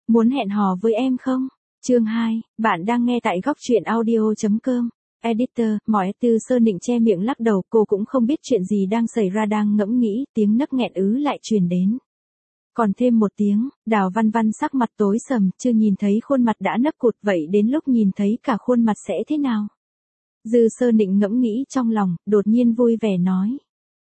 Muốn hẹn hò với em không? Chương 2, bạn đang nghe tại góc truyện audio.com. Editor, mỏi Tư Sơ Nịnh che miệng lắc đầu, cô cũng không biết chuyện gì đang xảy ra, đang ngẫm nghĩ, tiếng nấc nghẹn lại truyền đến. Còn thêm một tiếng, Đào Văn Văn sắc mặt tối sầm, chưa nhìn thấy khuôn mặt đã nấc cụt, vậy đến lúc nhìn thấy cả khuôn mặt sẽ thế nào? Dư Sơ Nịnh ngẫm nghĩ trong lòng, đột nhiên vui vẻ nói.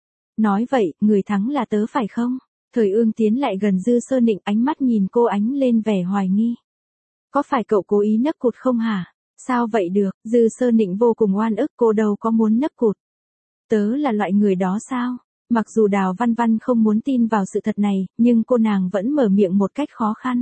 Nói vậy, người thắng là tớ phải không? Thời Ương tiến lại gần Dư Sơ Nịnh, ánh mắt nhìn cô ánh lên vẻ hoài nghi. Có phải cậu cố ý nấc cụt không hả? Sao vậy được? Dư Sơ Nịnh vô cùng oan ức, cô đâu có muốn nấc cụt. Tớ là loại người đó sao? Mặc dù Đào Văn Văn không muốn tin vào sự thật này, nhưng cô nàng vẫn mở miệng một cách khó khăn.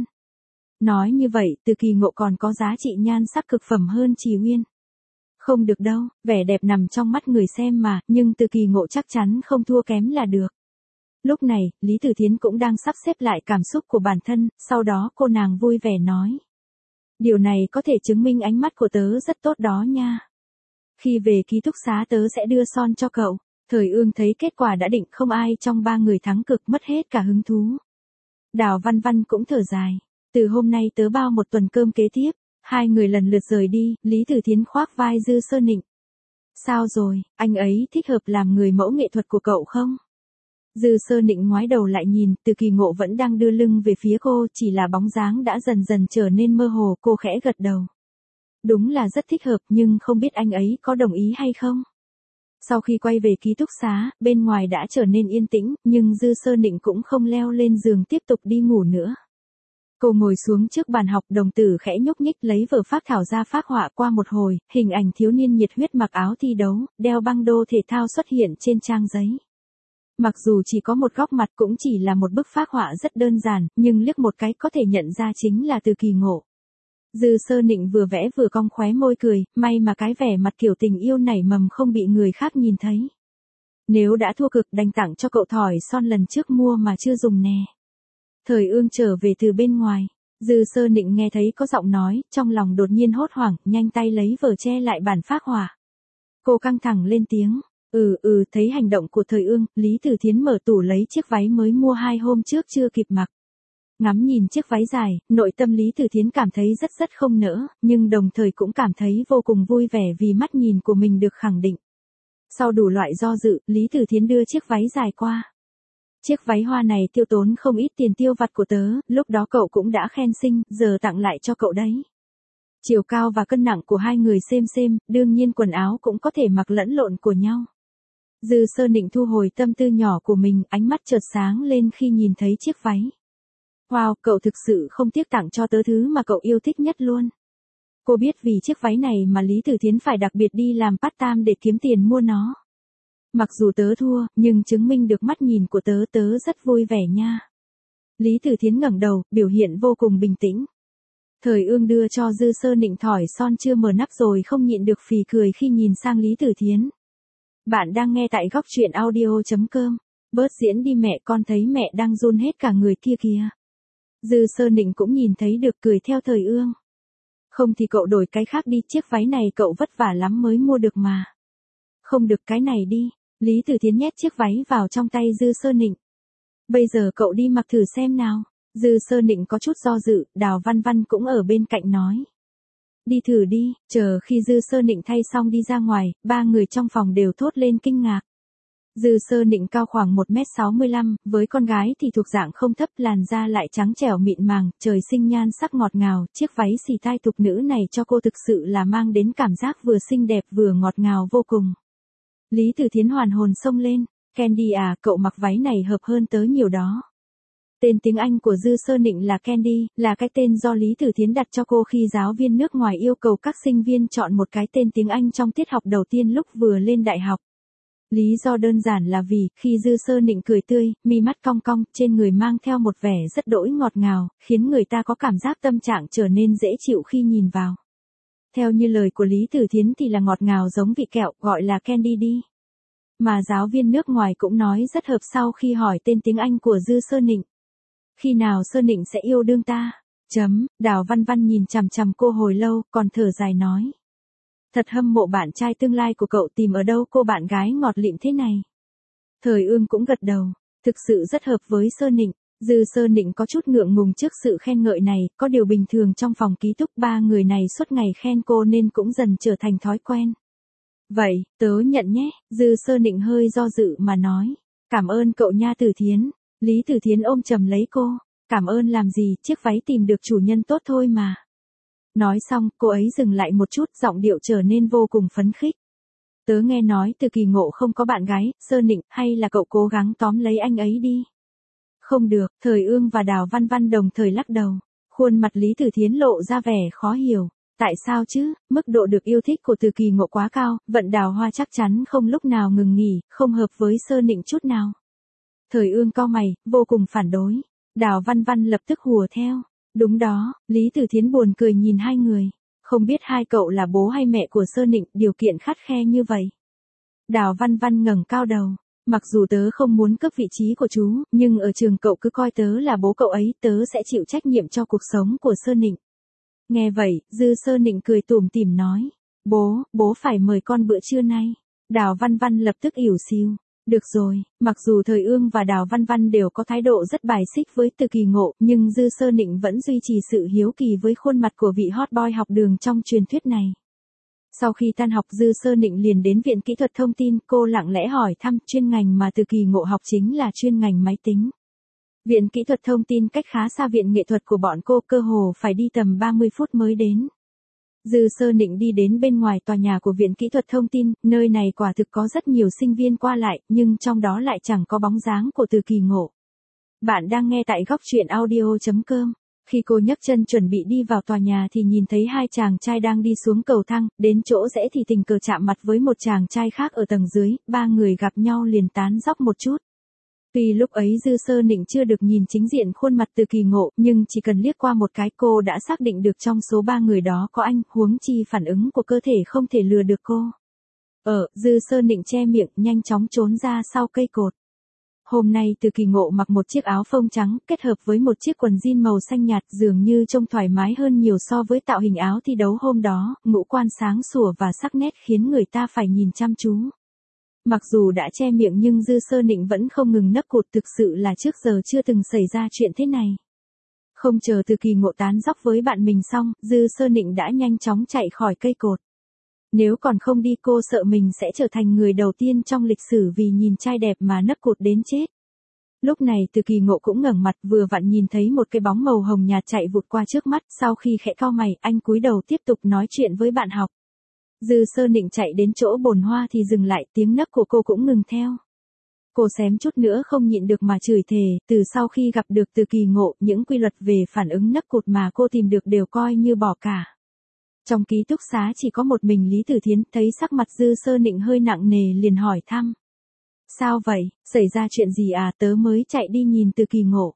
Nói như vậy, Từ Kỳ Ngộ còn có giá trị nhan sắc cực phẩm hơn Trì Uyên. Không được đâu, vẻ đẹp nằm trong mắt người xem mà, nhưng Từ Kỳ Ngộ chắc chắn không thua kém là được. Lúc này, Lý Tử Thiến cũng đang sắp xếp lại cảm xúc của bản thân, sau đó cô nàng vui vẻ nói. Điều này có thể chứng minh ánh mắt của tớ rất tốt đó nha. Khi về ký túc xá tớ sẽ đưa son cho cậu. Thời Ương thấy kết quả đã định, không ai trong ba người thắng cực, mất hết cả hứng thú. Đào Văn Văn cũng thở dài. Từ hôm nay tớ bao một tuần cơm kế tiếp. Hai người lần lượt rời đi, Lý Tử Thiến khoác vai Dư Sơ Nịnh. Sao rồi, anh ấy thích hợp làm người mẫu nghệ thuật của cậu không? Dư Sơ Nịnh ngoái đầu lại nhìn, Từ Kỳ Ngộ vẫn đang đưa lưng về phía cô, chỉ là bóng dáng đã dần dần trở nên mơ hồ, cô khẽ gật đầu. Đúng là rất thích hợp, nhưng không biết anh ấy có đồng ý hay không? Sau khi quay về ký túc xá, bên ngoài đã trở nên yên tĩnh, nhưng Dư Sơ Nịnh cũng không leo lên giường tiếp tục đi ngủ nữa. Cô ngồi xuống trước bàn học, đồng tử khẽ nhúc nhích, lấy vở phác thảo ra phác họa. Qua một hồi, hình ảnh thiếu niên nhiệt huyết mặc áo thi đấu, đeo băng đô thể thao xuất hiện trên trang giấy. Mặc dù chỉ có một góc mặt, cũng chỉ là một bức phác họa rất đơn giản, nhưng liếc một cái có thể nhận ra chính là Từ Kỳ Ngộ. Dư Sơ Nịnh vừa vẽ vừa cong khóe môi cười, may mà cái vẻ mặt kiểu tình yêu nảy mầm không bị người khác nhìn thấy. Nếu đã thua cực, đành tặng cho cậu thỏi son lần trước mua mà chưa dùng nè. Thời Ương trở về từ bên ngoài. Dư Sơ Nịnh nghe thấy có giọng nói, trong lòng đột nhiên hốt hoảng, nhanh tay lấy vở che lại bản phác họa. Cô căng thẳng lên tiếng. Thấy hành động của Thời Ương, Lý Tử Thiến mở tủ lấy chiếc váy mới mua 2 hôm trước chưa kịp mặc. Ngắm nhìn chiếc váy dài, nội tâm Lý Tử Thiến cảm thấy rất không nỡ, nhưng đồng thời cũng cảm thấy vô cùng vui vẻ vì mắt nhìn của mình được khẳng định. Sau đủ loại do dự, Lý Tử Thiến đưa chiếc váy dài qua. Chiếc váy hoa này tiêu tốn không ít tiền tiêu vặt của tớ, lúc đó cậu cũng đã khen xinh, giờ tặng lại cho cậu đấy. Chiều cao và cân nặng của hai người xem, đương nhiên quần áo cũng có thể mặc lẫn lộn của nhau. Dư Sơ Nịnh thu hồi tâm tư nhỏ của mình, ánh mắt chợt sáng lên khi nhìn thấy chiếc váy. Wow, cậu thực sự không tiếc tặng cho tớ thứ mà cậu yêu thích nhất luôn. Cô biết vì chiếc váy này mà Lý Tử Thiến phải đặc biệt đi làm part-time để kiếm tiền mua nó. Mặc dù tớ thua, nhưng chứng minh được mắt nhìn của tớ rất vui vẻ nha. Lý Tử Thiến ngẩng đầu, biểu hiện vô cùng bình tĩnh. Thời Ương đưa cho Dư Sơ Nịnh thỏi son chưa mở nắp rồi không nhịn được phì cười khi nhìn sang Lý Tử Thiến. Bạn đang nghe tại góc truyện audio.com. Bớt diễn đi mẹ, con thấy mẹ đang run hết cả người kia kìa. Dư Sơ Nịnh cũng nhìn thấy được, cười theo Thời Ương. Không thì cậu đổi cái khác đi, chiếc váy này cậu vất vả lắm mới mua được mà. Không được, cái này đi. Lý Tử Thiến nhét chiếc váy vào trong tay Dư Sơ Nịnh. Bây giờ cậu đi mặc thử xem nào. Dư Sơ Nịnh có chút do dự, Đào Văn Văn cũng ở bên cạnh nói. Đi thử đi. Chờ khi Dư Sơ Nịnh thay xong đi ra ngoài, ba người trong phòng đều thốt lên kinh ngạc. Dư Sơ Nịnh cao khoảng 1m65, với con gái thì thuộc dạng không thấp, làn da lại trắng trẻo mịn màng, trời sinh nhan sắc ngọt ngào, chiếc váy xì tai thục nữ này cho cô thực sự là mang đến cảm giác vừa xinh đẹp vừa ngọt ngào vô cùng. Lý Tử Thiến hoàn hồn xông lên, Candy à, cậu mặc váy này hợp hơn tớ nhiều đó. Tên tiếng Anh của Dư Sơ Nịnh là Candy, là cái tên do Lý Tử Thiến đặt cho cô khi giáo viên nước ngoài yêu cầu các sinh viên chọn một cái tên tiếng Anh trong tiết học đầu tiên lúc vừa lên đại học. Lý do đơn giản là vì, khi Dư Sơ Nịnh cười tươi, mi mắt cong cong, trên người mang theo một vẻ rất đỗi ngọt ngào, khiến người ta có cảm giác tâm trạng trở nên dễ chịu khi nhìn vào. Theo như lời của Lý Tử Thiến thì là ngọt ngào giống vị kẹo, gọi là Candy đi. Mà giáo viên nước ngoài cũng nói rất hợp sau khi hỏi tên tiếng Anh của Dư Sơ Nịnh. Khi nào Sơ Nịnh sẽ yêu đương ta? Đào Văn Văn nhìn chằm chằm cô hồi lâu, còn thở dài nói. Thật hâm mộ bạn trai tương lai của cậu, tìm ở đâu cô bạn gái ngọt lịm thế này. Thời Ương cũng gật đầu, thực sự rất hợp với Sơ Nịnh. Dư Sơ Nịnh có chút ngượng ngùng trước sự khen ngợi này, có điều bình thường trong phòng ký túc ba người này suốt ngày khen cô nên cũng dần trở thành thói quen. Vậy, tớ nhận nhé, Dư Sơ Nịnh hơi do dự mà nói. Cảm ơn cậu nha Tử Thiến. Lý Tử Thiến ôm chầm lấy cô. Cảm ơn làm gì, chiếc váy tìm được chủ nhân tốt thôi mà. Nói xong, cô ấy dừng lại một chút, giọng điệu trở nên vô cùng phấn khích. Tớ nghe nói Từ Kỳ Ngộ không có bạn gái, Sơ Nịnh, hay là cậu cố gắng tóm lấy anh ấy đi. Không được, Thời Ương và Đào Văn Văn đồng thời lắc đầu. Khuôn mặt Lý Tử Thiến lộ ra vẻ khó hiểu. Tại sao chứ, mức độ được yêu thích của Từ Kỳ Ngộ quá cao, Vận Đào Hoa chắc chắn không lúc nào ngừng nghỉ, không hợp với Sơ Nịnh chút nào. Thời Ương cau mày, vô cùng phản đối. Đào Văn Văn lập tức hùa theo. Đúng đó, Lý Tử Thiến buồn cười nhìn hai người. Không biết hai cậu là bố hay mẹ của Sơ Nịnh, điều kiện khắt khe như vậy. Đào Văn Văn ngẩng cao đầu. Mặc dù tớ không muốn cướp vị trí của chú, nhưng ở trường cậu cứ coi tớ là bố cậu ấy, tớ sẽ chịu trách nhiệm cho cuộc sống của Sơ Nịnh. Nghe vậy, Dư Sơ Nịnh cười tủm tỉm nói. Bố phải mời con bữa trưa nay. Đào Văn Văn lập tức ỉu xìu. Được rồi, mặc dù Thời Ương và Đào Văn Văn đều có thái độ rất bài xích với Từ Kỳ Ngộ, nhưng Dư Sơ Nịnh vẫn duy trì sự hiếu kỳ với khuôn mặt của vị hot boy học đường trong truyền thuyết này. Sau khi tan học Dư Sơ Nịnh liền đến Viện Kỹ thuật Thông tin, cô lặng lẽ hỏi thăm chuyên ngành mà Từ Kỳ Ngộ học chính là chuyên ngành máy tính. Viện Kỹ thuật Thông tin cách khá xa viện nghệ thuật của bọn cô, cơ hồ phải đi tầm 30 phút mới đến. Dư Sơ Nịnh đi đến bên ngoài tòa nhà của Viện Kỹ thuật Thông tin, nơi này quả thực có rất nhiều sinh viên qua lại, nhưng trong đó lại chẳng có bóng dáng của Từ Kỳ Ngộ. Bạn đang nghe tại góc truyện audio.com. Khi cô nhấc chân chuẩn bị đi vào tòa nhà thì nhìn thấy hai chàng trai đang đi xuống cầu thang, đến chỗ rẽ thì tình cờ chạm mặt với một chàng trai khác ở tầng dưới, ba người gặp nhau liền tán dóc một chút. Tuy lúc ấy Dư Sơ Nịnh chưa được nhìn chính diện khuôn mặt Từ Kỳ Ngộ, nhưng chỉ cần liếc qua một cái cô đã xác định được trong số ba người đó có anh, huống chi phản ứng của cơ thể không thể lừa được cô. Dư Sơ Nịnh che miệng, nhanh chóng trốn ra sau cây cột. Hôm nay Từ Kỳ Ngộ mặc một chiếc áo phông trắng, kết hợp với một chiếc quần jean màu xanh nhạt, dường như trông thoải mái hơn nhiều so với tạo hình áo thi đấu hôm đó, ngũ quan sáng sủa và sắc nét khiến người ta phải nhìn chăm chú. Mặc dù đã che miệng nhưng Dư Sơ Nịnh vẫn không ngừng nấc cụt, thực sự là trước giờ chưa từng xảy ra chuyện thế này. Không chờ Từ Kỳ Ngộ tán dóc với bạn mình xong, Dư Sơ Nịnh đã nhanh chóng chạy khỏi cây cột. Nếu còn không đi cô sợ mình sẽ trở thành người đầu tiên trong lịch sử vì nhìn trai đẹp mà nấc cụt đến chết. Lúc này Từ Kỳ Ngộ cũng ngẩng mặt, vừa vặn nhìn thấy một cái bóng màu hồng nhạt chạy vụt qua trước mắt, sau khi khẽ cau mày, anh cúi đầu tiếp tục nói chuyện với bạn học. Dư Sơ Nịnh chạy đến chỗ bồn hoa thì dừng lại, tiếng nấc của cô cũng ngừng theo. Cô xém chút nữa không nhịn được mà chửi thề, từ sau khi gặp được Từ Kỳ Ngộ, những quy luật về phản ứng nấc cụt mà cô tìm được đều coi như bỏ cả. Trong ký túc xá chỉ có một mình Lý Tử Thiến, thấy sắc mặt Dư Sơ Nịnh hơi nặng nề liền hỏi thăm. Sao vậy, xảy ra chuyện gì à, tớ mới chạy đi nhìn Từ Kỳ Ngộ.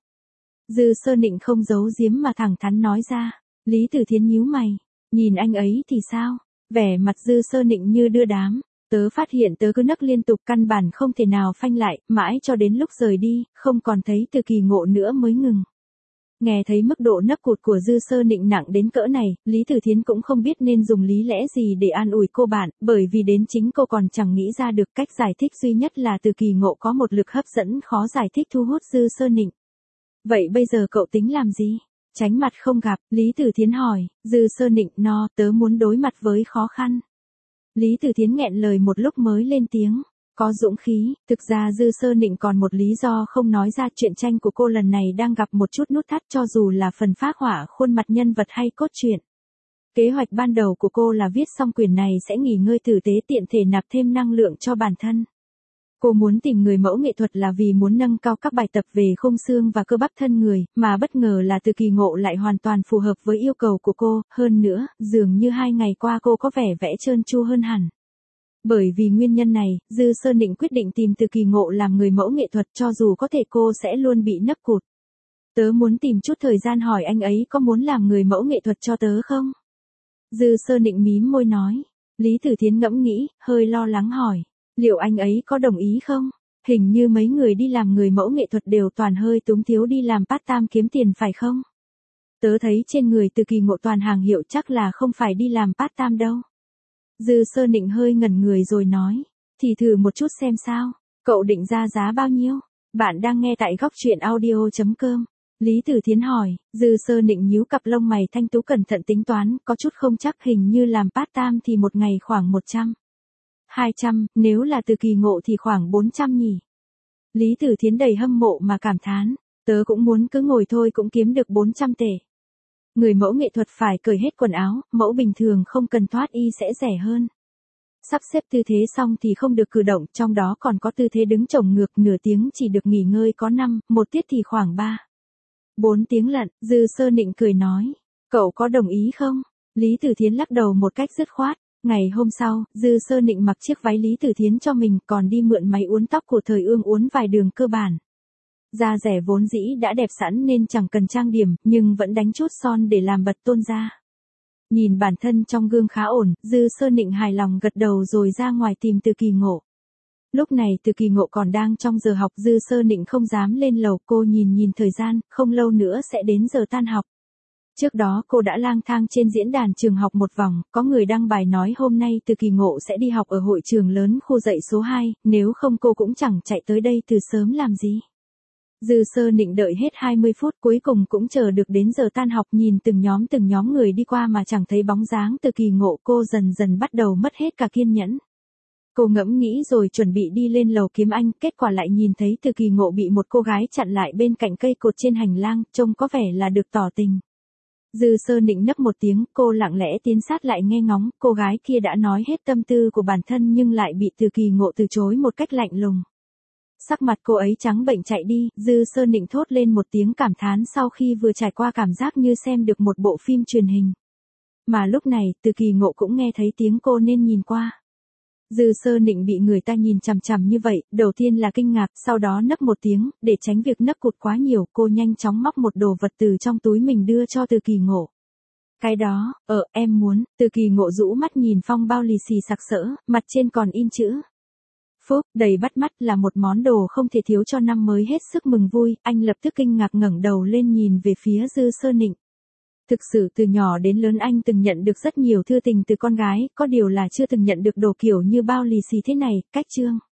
Dư Sơ Nịnh không giấu giếm mà thẳng thắn nói ra. Lý Tử Thiến nhíu mày, nhìn anh ấy thì sao? Vẻ mặt Dư Sơ Nịnh như đưa đám. Tớ phát hiện tớ cứ nấc liên tục, căn bản không thể nào phanh lại, mãi cho đến lúc rời đi, không còn thấy Từ Kỳ Ngộ nữa mới ngừng. Nghe thấy mức độ nấc cụt của Dư Sơ Nịnh nặng đến cỡ này, Lý Tử Thiến cũng không biết nên dùng lý lẽ gì để an ủi cô bạn, bởi vì đến chính cô còn chẳng nghĩ ra được cách giải thích duy nhất là Từ Kỳ Ngộ có một lực hấp dẫn khó giải thích thu hút Dư Sơ Nịnh. Vậy bây giờ cậu tính làm gì? Tránh mặt không gặp, Lý Tử Thiến hỏi. Dư Sơ Nịnh, tớ muốn đối mặt với khó khăn. Lý Tử Thiến nghẹn lời một lúc mới lên tiếng. Có dũng khí, thực ra Dư Sơ Nịnh còn một lý do không nói ra, chuyện tranh của cô lần này đang gặp một chút nút thắt, cho dù là phần phác họa khuôn mặt nhân vật hay cốt truyện. Kế hoạch ban đầu của cô là viết xong quyển này sẽ nghỉ ngơi tử tế, tiện thể nạp thêm năng lượng cho bản thân. Cô muốn tìm người mẫu nghệ thuật là vì muốn nâng cao các bài tập về khung xương và cơ bắp thân người, mà bất ngờ là Từ Kỳ Ngộ lại hoàn toàn phù hợp với yêu cầu của cô, hơn nữa, dường như 2 ngày qua cô có vẻ vẽ trơn tru hơn hẳn. Bởi vì nguyên nhân này, Dư Sơ Nịnh quyết định tìm Từ Kỳ Ngộ làm người mẫu nghệ thuật, cho dù có thể cô sẽ luôn bị nấc cụt. Tớ muốn tìm chút thời gian hỏi anh ấy có muốn làm người mẫu nghệ thuật cho tớ không? Dư Sơ Nịnh mím môi nói. Lý Tử Thiến ngẫm nghĩ, hơi lo lắng hỏi. Liệu anh ấy có đồng ý không? Hình như mấy người đi làm người mẫu nghệ thuật đều toàn hơi túng thiếu đi làm part-time kiếm tiền phải không? Tớ thấy trên người Từ Kỳ Ngộ toàn hàng hiệu, chắc là không phải đi làm part-time đâu. Dư Sơ Nịnh hơi ngẩn người rồi nói. Thì thử một chút xem sao. Cậu định ra giá bao nhiêu? Bạn đang nghe tại góc truyện audio.com. Lý Tử Thiến hỏi, Dư Sơ Nịnh nhíu cặp lông mày thanh tú cẩn thận tính toán, có chút không chắc, hình như làm part-time thì một ngày khoảng 100. 200, nếu là Từ Kỳ Ngộ thì khoảng 400 nhỉ. Lý Tử Thiến đầy hâm mộ mà cảm thán, tớ cũng muốn cứ ngồi thôi cũng kiếm được 400 tệ. Người mẫu nghệ thuật phải cởi hết quần áo, mẫu bình thường không cần thoát y sẽ rẻ hơn. Sắp xếp tư thế xong thì không được cử động, trong đó còn có tư thế đứng chổng ngược, nửa tiếng chỉ được nghỉ ngơi có 5, một tiết thì khoảng 3. 4 tiếng lận. Dư Sơ Nịnh cười nói, cậu có đồng ý không? Lý Tử Thiến lắc đầu một cách dứt khoát. Ngày hôm sau, Dư Sơ Nịnh mặc chiếc váy Lý Tử Thiến cho mình, còn đi mượn máy uốn tóc của Thời Ương uốn vài đường cơ bản. Da rẻ vốn dĩ đã đẹp sẵn nên chẳng cần trang điểm, nhưng vẫn đánh chút son để làm bật tôn da. Nhìn bản thân trong gương khá ổn, Dư Sơ Nịnh hài lòng gật đầu rồi ra ngoài tìm Từ Kỳ Ngộ. Lúc này Từ Kỳ Ngộ còn đang trong giờ học, Dư Sơ Nịnh không dám lên lầu, cô nhìn thời gian, không lâu nữa sẽ đến giờ tan học. Trước đó cô đã lang thang trên diễn đàn trường học một vòng, có người đăng bài nói hôm nay Từ Kỳ Ngộ sẽ đi học ở hội trường lớn khu dạy số 2, nếu không cô cũng chẳng chạy tới đây từ sớm làm gì. Dư Sơ Nịnh đợi hết 20 phút cuối cùng cũng chờ được đến giờ tan học, nhìn từng nhóm người đi qua mà chẳng thấy bóng dáng Từ Kỳ Ngộ, cô dần dần bắt đầu mất hết cả kiên nhẫn. Cô ngẫm nghĩ rồi chuẩn bị đi lên lầu kiếm anh, kết quả lại nhìn thấy Từ Kỳ Ngộ bị một cô gái chặn lại bên cạnh cây cột trên hành lang, trông có vẻ là được tỏ tình. Dư Sơ Nịnh nấc một tiếng, cô lặng lẽ tiến sát lại nghe ngóng, cô gái kia đã nói hết tâm tư của bản thân nhưng lại bị Từ Kỳ Ngộ từ chối một cách lạnh lùng. Sắc mặt cô ấy trắng bệch chạy đi, Dư Sơ Nịnh thốt lên một tiếng cảm thán sau khi vừa trải qua cảm giác như xem được một bộ phim truyền hình. Mà lúc này, Từ Kỳ Ngộ cũng nghe thấy tiếng cô nên nhìn qua. Dư Sơ Nịnh bị người ta nhìn chằm chằm như vậy, đầu tiên là kinh ngạc, sau đó nấc một tiếng, để tránh việc nấc cụt quá nhiều, cô nhanh chóng móc một đồ vật từ trong túi mình đưa cho Từ Kỳ Ngộ. Cái đó, em muốn. Từ Kỳ Ngộ rũ mắt nhìn phong bao lì xì sặc sỡ, mặt trên còn in chữ Phúc, đầy bắt mắt, là một món đồ không thể thiếu cho năm mới hết sức mừng vui. Anh lập tức kinh ngạc ngẩng đầu lên nhìn về phía Dư Sơ Nịnh. Thực sự từ nhỏ đến lớn anh từng nhận được rất nhiều thư tình từ con gái, có điều là chưa từng nhận được đồ kiểu như bao lì xì thế này. Cách chương